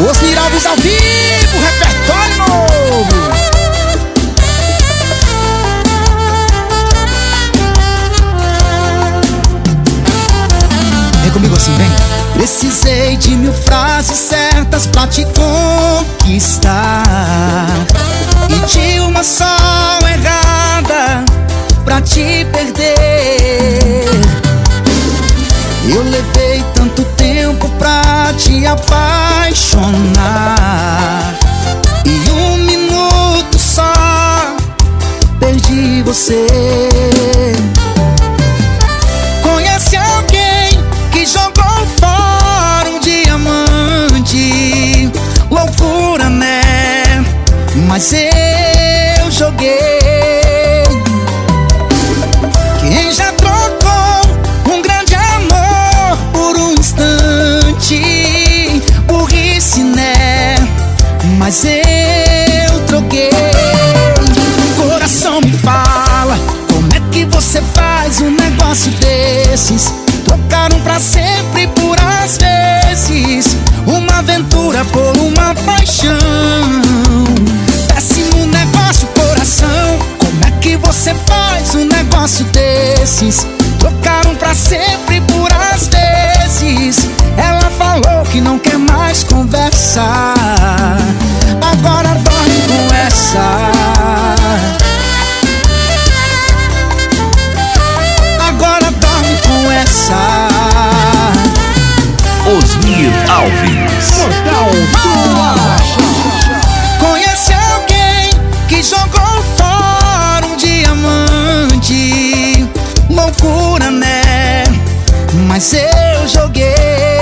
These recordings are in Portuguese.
Osni Alves ao vivo, repertório novo. Vem comigo assim, vem. Precisei de 1000 frases certas pra te conquistar, e de uma só errada pra te perder. Eu levei tanto tempo pra te apaixonar, e 1 minuto só perdi você. Conhece alguém que jogou fora um diamante? Loucura, né? Mas eu joguei. Quem já trocou um grande amor por um instante? Burrice, né? Mas eu troquei. Coração, me fala, como é que você faz um negócio desses? Trocaram pra sempre por às vezes, uma aventura por uma paixão. Péssimo negócio, coração. Como é que você faz um negócio desses? Trocaram pra sempre por às vezes. Ela falou que não quer mais conversar, agora dorme com essa. Agora dorme com essa. Osni Alves. Portal do Arrocha. Conhece alguém que jogou fora um diamante? Loucura, né? Mas eu joguei.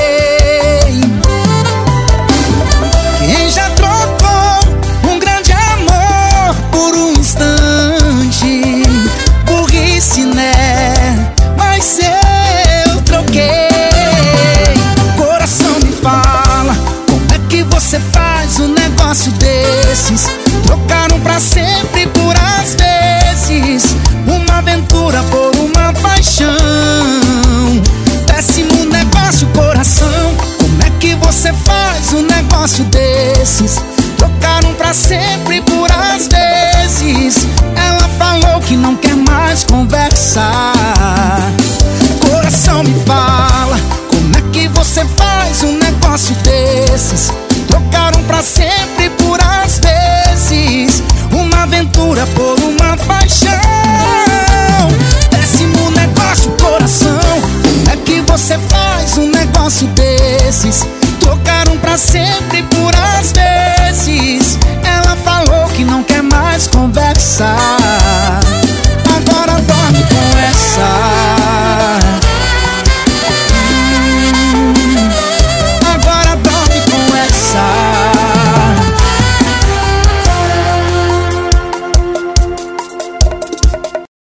Quem já trocou um grande amor por um instante? Burrice, né? Mas eu troquei. Coração, me fala, como é que você faz um negócio desses? Trocaram pra sempre por às vezes, uma aventura por uma paixão. Péssimo negócio, coração. Como é que você faz um negócio desses? Trocaram pra sempre por às vezes. Ela falou que não quer mais conversar. Coração, me fala, como é que você faz um negócio desses? Trocaram pra sempre por às vezes, uma aventura por uma paixão. Péssimo negócio, coração. Como é que você faz um negócio desses? Trocaram pra sempre